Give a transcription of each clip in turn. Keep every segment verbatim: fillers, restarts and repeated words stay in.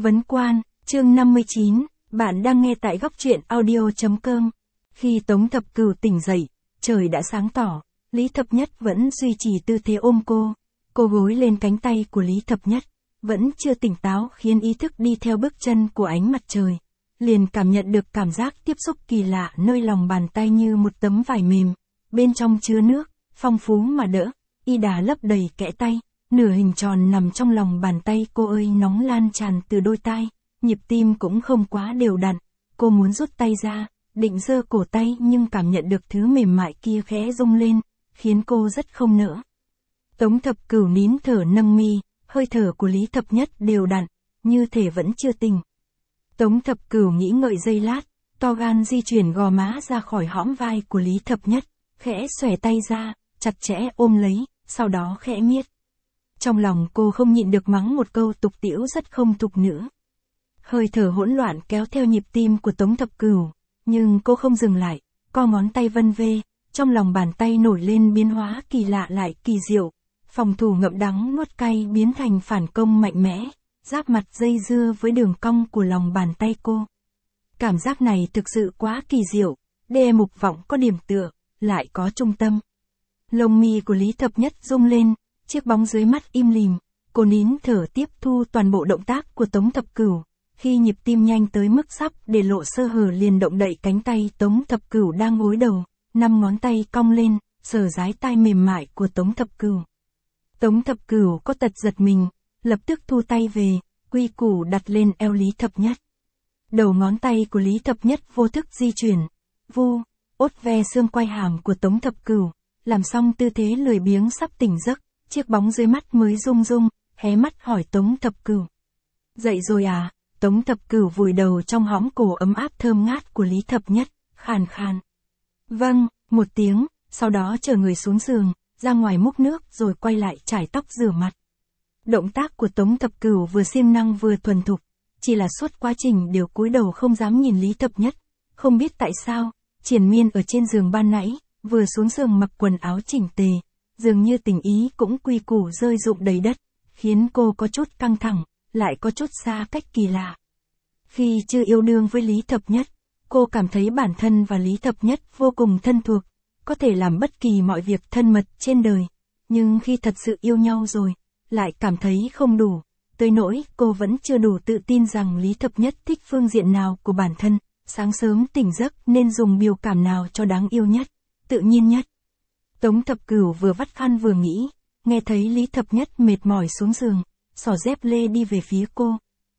Vấn Quan, chương năm mươi chín, bạn đang nghe tại góc truyện audio chấm com. Khi Tống Thập Cửu tỉnh dậy, trời đã sáng tỏ, Lý Thập Nhất vẫn duy trì tư thế ôm cô. Cô gối lên cánh tay của Lý Thập Nhất, vẫn chưa tỉnh táo khiến ý thức đi theo bước chân của ánh mặt trời. Liền cảm nhận được cảm giác tiếp xúc kỳ lạ nơi lòng bàn tay như một tấm vải mềm, bên trong chứa nước, phong phú mà đỡ, y đà lấp đầy kẽ tay. Nửa hình tròn nằm trong lòng bàn tay cô ơi nóng lan tràn từ đôi tai, nhịp tim cũng không quá đều đặn. Cô muốn rút tay ra, định giơ cổ tay nhưng cảm nhận được thứ mềm mại kia khẽ rung lên, khiến cô rất không nỡ. Tống Thập Cửu nín thở nâng mi, hơi thở của Lý Thập Nhất đều đặn, như thể vẫn chưa tỉnh. Tống Thập Cửu nghĩ ngợi giây lát, to gan di chuyển gò má ra khỏi hõm vai của Lý Thập Nhất, khẽ xòe tay ra, chặt chẽ ôm lấy, sau đó khẽ miết. Trong lòng cô không nhịn được mắng một câu tục tĩu rất không tục nữa. Hơi thở hỗn loạn kéo theo nhịp tim của Tống Thập Cửu, nhưng cô không dừng lại, co ngón tay vân vê, trong lòng bàn tay nổi lên biến hóa kỳ lạ lại kỳ diệu. Phòng thủ ngậm đắng nuốt cay biến thành phản công mạnh mẽ, giáp mặt dây dưa với đường cong của lòng bàn tay cô. Cảm giác này thực sự quá kỳ diệu, đê mục vọng có điểm tựa, lại có trung tâm. Lông mi của Lý Thập Nhất rung lên, chiếc bóng dưới mắt im lìm, cô nín thở tiếp thu toàn bộ động tác của Tống Thập Cửu. Khi nhịp tim nhanh tới mức sắp để lộ sơ hở liền động đậy cánh tay Tống Thập Cửu đang gối đầu, năm ngón tay cong lên, sờ dái tai mềm mại của Tống Thập Cửu. Tống Thập Cửu có tật giật mình, lập tức thu tay về, quy củ đặt lên eo Lý Thập Nhất. Đầu ngón tay của Lý Thập Nhất vô thức di chuyển, vu, ốt ve xương quai hàm của Tống Thập Cửu, làm xong tư thế lười biếng sắp tỉnh giấc, chiếc bóng dưới mắt mới rung rung, hé mắt hỏi Tống Thập Cửu. Dậy rồi à? Tống Thập Cửu vùi đầu trong hõm cổ ấm áp thơm ngát của Lý Thập Nhất, khàn khàn. Vâng, một tiếng, sau đó chở người xuống giường, ra ngoài múc nước rồi quay lại chải tóc rửa mặt. Động tác của Tống Thập Cửu vừa siêng năng vừa thuần thục, chỉ là suốt quá trình đều cúi đầu không dám nhìn Lý Thập Nhất. Không biết tại sao, triền miên ở trên giường ban nãy, vừa xuống giường mặc quần áo chỉnh tề, dường như tình ý cũng quy củ rơi rụng đầy đất, khiến cô có chút căng thẳng, lại có chút xa cách kỳ lạ. Khi chưa yêu đương với Lý Thập Nhất, cô cảm thấy bản thân và Lý Thập Nhất vô cùng thân thuộc, có thể làm bất kỳ mọi việc thân mật trên đời, nhưng khi thật sự yêu nhau rồi, lại cảm thấy không đủ, tới nỗi cô vẫn chưa đủ tự tin rằng Lý Thập Nhất thích phương diện nào của bản thân, sáng sớm tỉnh giấc nên dùng biểu cảm nào cho đáng yêu nhất, tự nhiên nhất. Tống Thập Cửu vừa vắt khăn vừa nghĩ, nghe thấy Lý Thập Nhất mệt mỏi xuống giường, xỏ dép lê đi về phía cô.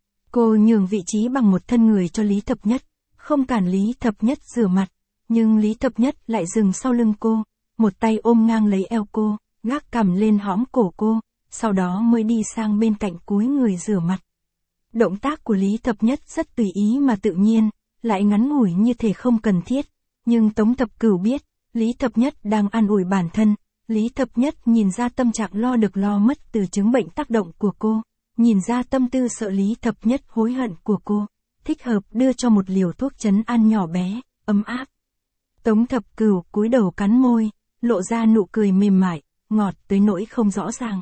Cô nhường vị trí bằng một thân người cho Lý Thập Nhất, không cản Lý Thập Nhất rửa mặt, nhưng Lý Thập Nhất lại dừng sau lưng cô, một tay ôm ngang lấy eo cô, gác cằm lên hõm cổ cô, sau đó mới đi sang bên cạnh cúi người rửa mặt. Động tác của Lý Thập Nhất rất tùy ý mà tự nhiên, lại ngắn ngủi như thể không cần thiết, nhưng Tống Thập Cửu biết, Lý Thập Nhất đang an ủi bản thân. Lý Thập Nhất nhìn ra tâm trạng lo được lo mất từ chứng bệnh tác động của cô, nhìn ra tâm tư sợ Lý Thập Nhất hối hận của cô, thích hợp đưa cho một liều thuốc trấn an nhỏ bé, ấm áp. Tống Thập Cửu cúi đầu cắn môi, lộ ra nụ cười mềm mại, ngọt tới nỗi không rõ ràng.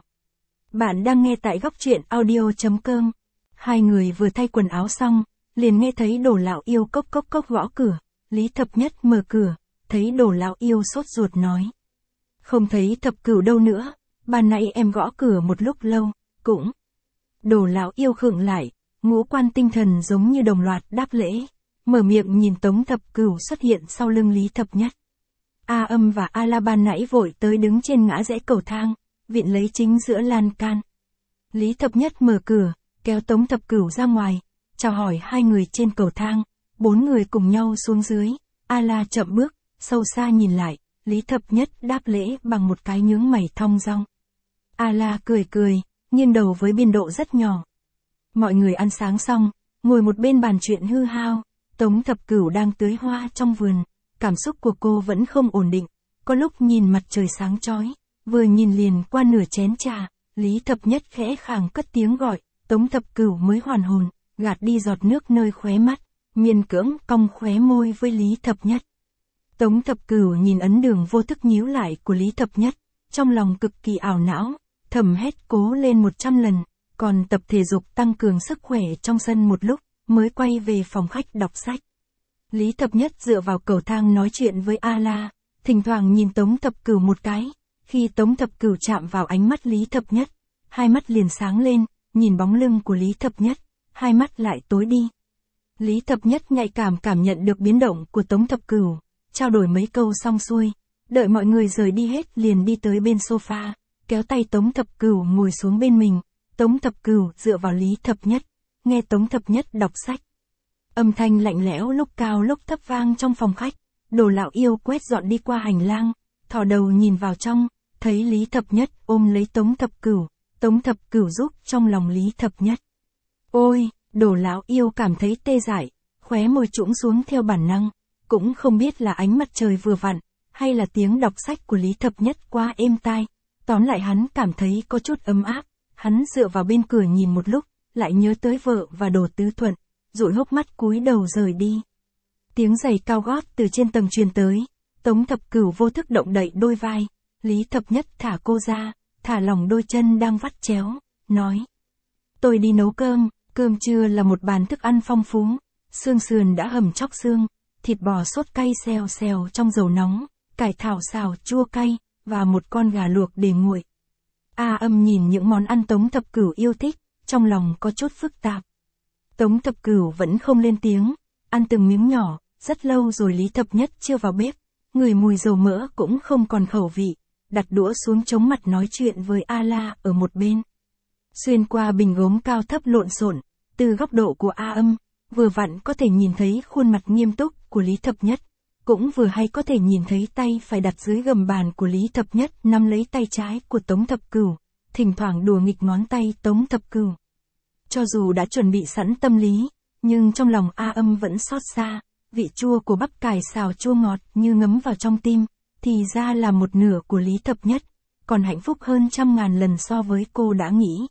Bạn đang nghe tại góc truyện audio chấm com. Hai người vừa thay quần áo xong, liền nghe thấy Đồ Lão Yêu cốc cốc cốc gõ cửa. Lý Thập Nhất mở cửa, thấy Đồ Lão Yêu sốt ruột nói: Không thấy Thập Cửu đâu nữa, ban nãy em gõ cửa một lúc lâu, cũng. Đồ Lão Yêu khựng lại, ngũ quan tinh thần giống như đồng loạt đáp lễ, mở miệng nhìn Tống Thập Cửu xuất hiện sau lưng Lý Thập Nhất. A Âm và A La ban nãy vội tới đứng trên ngã rẽ cầu thang, viện lấy chính giữa lan can. Lý Thập Nhất mở cửa, kéo Tống Thập Cửu ra ngoài, chào hỏi hai người trên cầu thang, bốn người cùng nhau xuống dưới. A La chậm bước, sâu xa nhìn lại, Lý Thập Nhất đáp lễ bằng một cái nhướng mày thong dong. A La cười cười, nghiêng đầu với biên độ rất nhỏ. Mọi người ăn sáng xong, ngồi một bên bàn chuyện hư hao, Tống Thập Cửu đang tưới hoa trong vườn, cảm xúc của cô vẫn không ổn định, có lúc nhìn mặt trời sáng chói, vừa nhìn liền qua nửa chén trà, Lý Thập Nhất khẽ khàng cất tiếng gọi, Tống Thập Cửu mới hoàn hồn, gạt đi giọt nước nơi khóe mắt, miên cưỡng cong khóe môi với Lý Thập Nhất. Tống Thập Cửu nhìn ấn đường vô thức nhíu lại của Lý Thập Nhất, trong lòng cực kỳ ảo não, thầm hét cố lên một trăm lần, còn tập thể dục tăng cường sức khỏe trong sân một lúc, mới quay về phòng khách đọc sách. Lý Thập Nhất dựa vào cầu thang nói chuyện với A-la, thỉnh thoảng nhìn Tống Thập Cửu một cái, khi Tống Thập Cửu chạm vào ánh mắt Lý Thập Nhất, hai mắt liền sáng lên, nhìn bóng lưng của Lý Thập Nhất, hai mắt lại tối đi. Lý Thập Nhất nhạy cảm cảm nhận được biến động của Tống Thập Cửu, trao đổi mấy câu xong xuôi, đợi mọi người rời đi hết liền đi tới bên sofa, kéo tay Tống Thập Cửu ngồi xuống bên mình, Tống Thập Cửu dựa vào Lý Thập Nhất, nghe Tống Thập Nhất đọc sách. Âm thanh lạnh lẽo lúc cao lúc thấp vang trong phòng khách, Đồ Lão Yêu quét dọn đi qua hành lang, thò đầu nhìn vào trong, thấy Lý Thập Nhất ôm lấy Tống Thập Cửu, Tống Thập Cửu giúp trong lòng Lý Thập Nhất. Ôi, Đồ Lão Yêu cảm thấy tê dại, khóe môi trũng xuống theo bản năng, cũng không biết là ánh mặt trời vừa vặn, hay là tiếng đọc sách của Lý Thập Nhất quá êm tai, tóm lại hắn cảm thấy có chút ấm áp, hắn dựa vào bên cửa nhìn một lúc, lại nhớ tới vợ và Đồ Tứ Thuận, dụi hốc mắt cúi đầu rời đi. Tiếng giày cao gót từ trên tầng truyền tới, Tống Thập Cửu vô thức động đậy đôi vai, Lý Thập Nhất thả cô ra, thả lỏng đôi chân đang vắt chéo, nói. Tôi đi nấu cơm, cơm trưa là một bàn thức ăn phong phú, xương sườn đã hầm chóc xương, thịt bò sốt cay xèo xèo trong dầu nóng, cải thảo xào chua cay, và một con gà luộc để nguội. A Âm nhìn những món ăn Tống Thập Cửu yêu thích, trong lòng có chút phức tạp. Tống Thập Cửu vẫn không lên tiếng, ăn từng miếng nhỏ, rất lâu rồi Lý Thập Nhất chưa vào bếp, người mùi dầu mỡ cũng không còn khẩu vị, đặt đũa xuống chống mặt nói chuyện với A-la ở một bên. Xuyên qua bình gốm cao thấp lộn xộn, từ góc độ của A Âm, vừa vặn có thể nhìn thấy khuôn mặt nghiêm túc của Lý Thập Nhất, cũng vừa hay có thể nhìn thấy tay phải đặt dưới gầm bàn của Lý Thập Nhất nắm lấy tay trái của Tống Thập Cửu, thỉnh thoảng đùa nghịch ngón tay Tống Thập Cửu. Cho dù đã chuẩn bị sẵn tâm lý, nhưng trong lòng A Âm vẫn xót xa, vị chua của bắp cải xào chua ngọt như ngấm vào trong tim, thì ra là một nửa của Lý Thập Nhất, còn hạnh phúc hơn trăm ngàn lần so với cô đã nghĩ.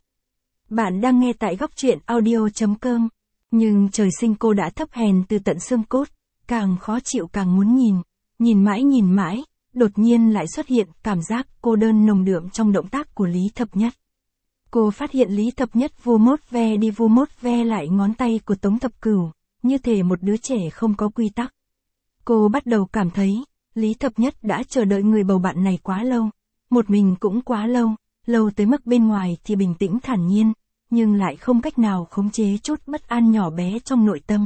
Bạn đang nghe tại góc truyện audio.com, nhưng trời sinh cô đã thấp hèn từ tận xương cốt, càng khó chịu càng muốn nhìn, nhìn mãi nhìn mãi, đột nhiên lại xuất hiện cảm giác cô đơn nồng đượm trong động tác của Lý Thập Nhất. Cô phát hiện Lý Thập Nhất vu mốt ve đi vu mốt ve lại ngón tay của Tống Thập Cửu, như thể một đứa trẻ không có quy tắc. Cô bắt đầu cảm thấy, Lý Thập Nhất đã chờ đợi người bầu bạn này quá lâu, một mình cũng quá lâu, lâu tới mức bên ngoài thì bình tĩnh thản nhiên, nhưng lại không cách nào khống chế chút bất an nhỏ bé trong nội tâm.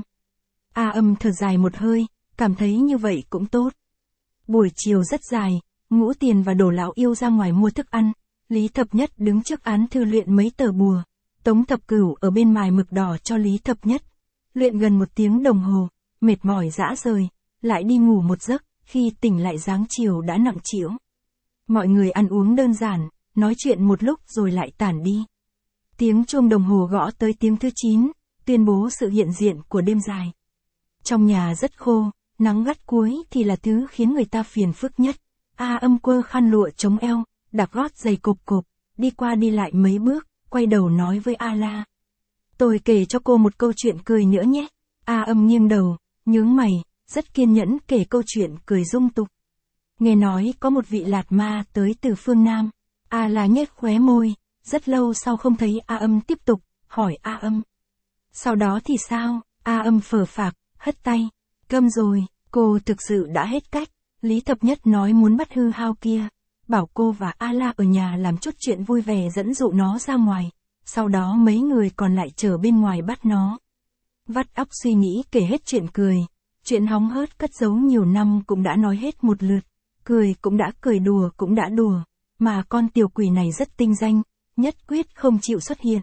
A Âm thở dài một hơi, cảm thấy như vậy cũng tốt. Buổi chiều rất dài, Ngũ Tiền và Đồ Lão Yêu ra ngoài mua thức ăn, Lý Thập Nhất đứng trước án thư luyện mấy tờ bùa, Tống Thập Cửu ở bên mài mực đỏ cho Lý Thập Nhất. Luyện gần một tiếng đồng hồ, mệt mỏi rã rời, lại đi ngủ một giấc, khi tỉnh lại dáng chiều đã nặng trĩu. Mọi người ăn uống đơn giản, nói chuyện một lúc rồi lại tản đi. Tiếng chuông đồng hồ gõ tới tiếng thứ chín, tuyên bố sự hiện diện của đêm dài. Trong nhà rất khô, nắng gắt cuối thì là thứ khiến người ta phiền phức nhất. A Âm quơ khăn lụa chống eo, đạp gót giày cộp cộp, đi qua đi lại mấy bước, quay đầu nói với A-la. Tôi kể cho cô một câu chuyện cười nữa nhé. A Âm nghiêng đầu, nhướng mày, rất kiên nhẫn kể câu chuyện cười dung tục. Nghe nói có một vị lạt ma tới từ phương Nam. A-la nhếch khóe môi, rất lâu sau không thấy A Âm tiếp tục, hỏi A Âm. Sau đó thì sao? A Âm phờ phạc, hất tay. Câm rồi, cô thực sự đã hết cách. Lý Thập Nhất nói muốn bắt hư hao kia, bảo cô và A-la ở nhà làm chút chuyện vui vẻ dẫn dụ nó ra ngoài. Sau đó mấy người còn lại chờ bên ngoài bắt nó. Vắt óc suy nghĩ kể hết chuyện cười, chuyện hóng hớt cất giấu nhiều năm cũng đã nói hết một lượt, cười cũng đã cười đùa cũng đã đùa, mà con tiểu quỷ này rất tinh danh, nhất quyết không chịu xuất hiện.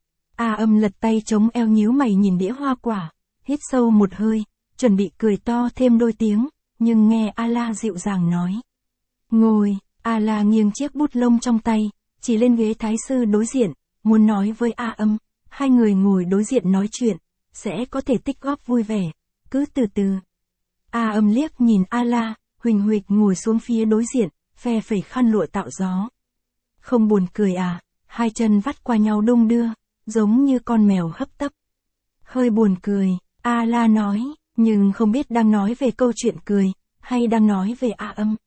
A Âm lật tay chống eo nhíu mày nhìn đĩa hoa quả, hít sâu một hơi, chuẩn bị cười to thêm đôi tiếng, nhưng nghe A-la dịu dàng nói. Ngồi, A-la nghiêng chiếc bút lông trong tay, chỉ lên ghế thái sư đối diện, muốn nói với A Âm, hai người ngồi đối diện nói chuyện, sẽ có thể tích góp vui vẻ, cứ từ từ. A Âm liếc nhìn A-la, huỳnh huỵch ngồi xuống phía đối diện, phe phẩy khăn lụa tạo gió. Không buồn cười à, hai chân vắt qua nhau đung đưa, giống như con mèo hấp tấp. Hơi buồn cười, A-la nói, nhưng không biết đang nói về câu chuyện cười, hay đang nói về A Âm.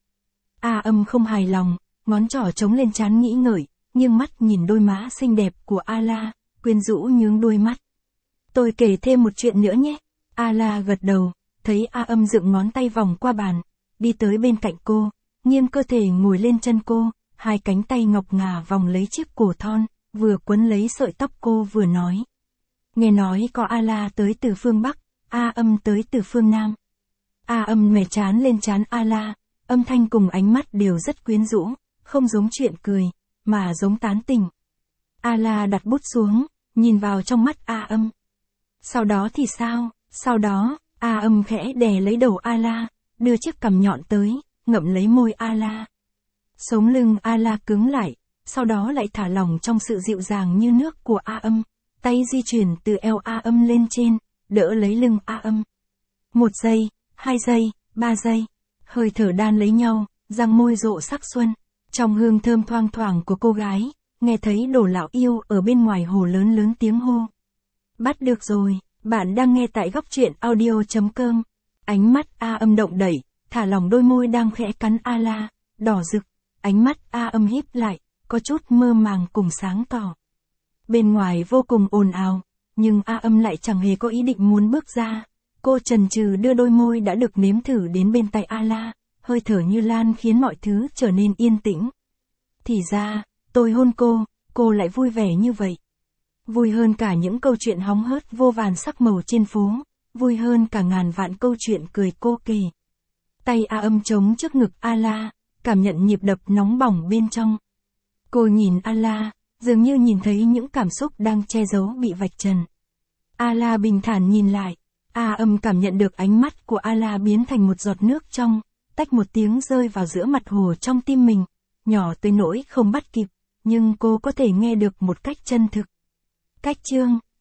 A Âm không hài lòng, ngón trỏ chống lên trán nghĩ ngợi, nghiêng mắt nhìn đôi má xinh đẹp của A-la, quyến rũ nhướng đuôi mắt. Tôi kể thêm một chuyện nữa nhé. A-la gật đầu, thấy A Âm dựng ngón tay vòng qua bàn, đi tới bên cạnh cô, nghiêng cơ thể ngồi lên chân cô, hai cánh tay ngọc ngà vòng lấy chiếc cổ thon, vừa quấn lấy sợi tóc cô vừa nói. Nghe nói có A-la tới từ phương Bắc, A Âm tới từ phương Nam. A Âm mè trán lên trán A-la, âm thanh cùng ánh mắt đều rất quyến rũ, không giống chuyện cười, mà giống tán tỉnh. A-la đặt bút xuống, nhìn vào trong mắt A Âm. Sau đó thì sao? Sau đó, A Âm khẽ đè lấy đầu A-la, đưa chiếc cằm nhọn tới, ngậm lấy môi A-la. Sống lưng A-la cứng lại, sau đó lại thả lỏng trong sự dịu dàng như nước của A Âm, tay di chuyển từ eo A Âm lên trên, đỡ lấy lưng A Âm. Một giây, hai giây, ba giây, hơi thở đan lấy nhau, răng môi rộ sắc xuân, trong hương thơm thoang thoảng của cô gái, nghe thấy Đồ lão yêu ở bên ngoài hồ lớn lớn tiếng hô. Bắt được rồi, bạn đang nghe tại góc truyện audio chấm com. Ánh mắt A Âm động đẩy, thả lỏng đôi môi đang khẽ cắn A-la, đỏ rực, ánh mắt A Âm híp lại, có chút mơ màng cùng sáng tỏ. Bên ngoài vô cùng ồn ào, nhưng A Âm lại chẳng hề có ý định muốn bước ra. Cô chần chừ đưa đôi môi đã được nếm thử đến bên tay A-la, hơi thở như lan khiến mọi thứ trở nên yên tĩnh. Thì ra, tôi hôn cô, cô lại vui vẻ như vậy. Vui hơn cả những câu chuyện hóng hớt vô vàn sắc màu trên phố, vui hơn cả ngàn vạn câu chuyện cười cô kể. Tay A Âm chống trước ngực A-la, cảm nhận nhịp đập nóng bỏng bên trong. Cô nhìn A-la, dường như nhìn thấy những cảm xúc đang che giấu bị vạch trần. A-la bình thản nhìn lại, A Âm cảm nhận được ánh mắt của A-la biến thành một giọt nước trong, tách một tiếng rơi vào giữa mặt hồ trong tim mình, nhỏ tới nỗi không bắt kịp, nhưng cô có thể nghe được một cách chân thực. Cách chương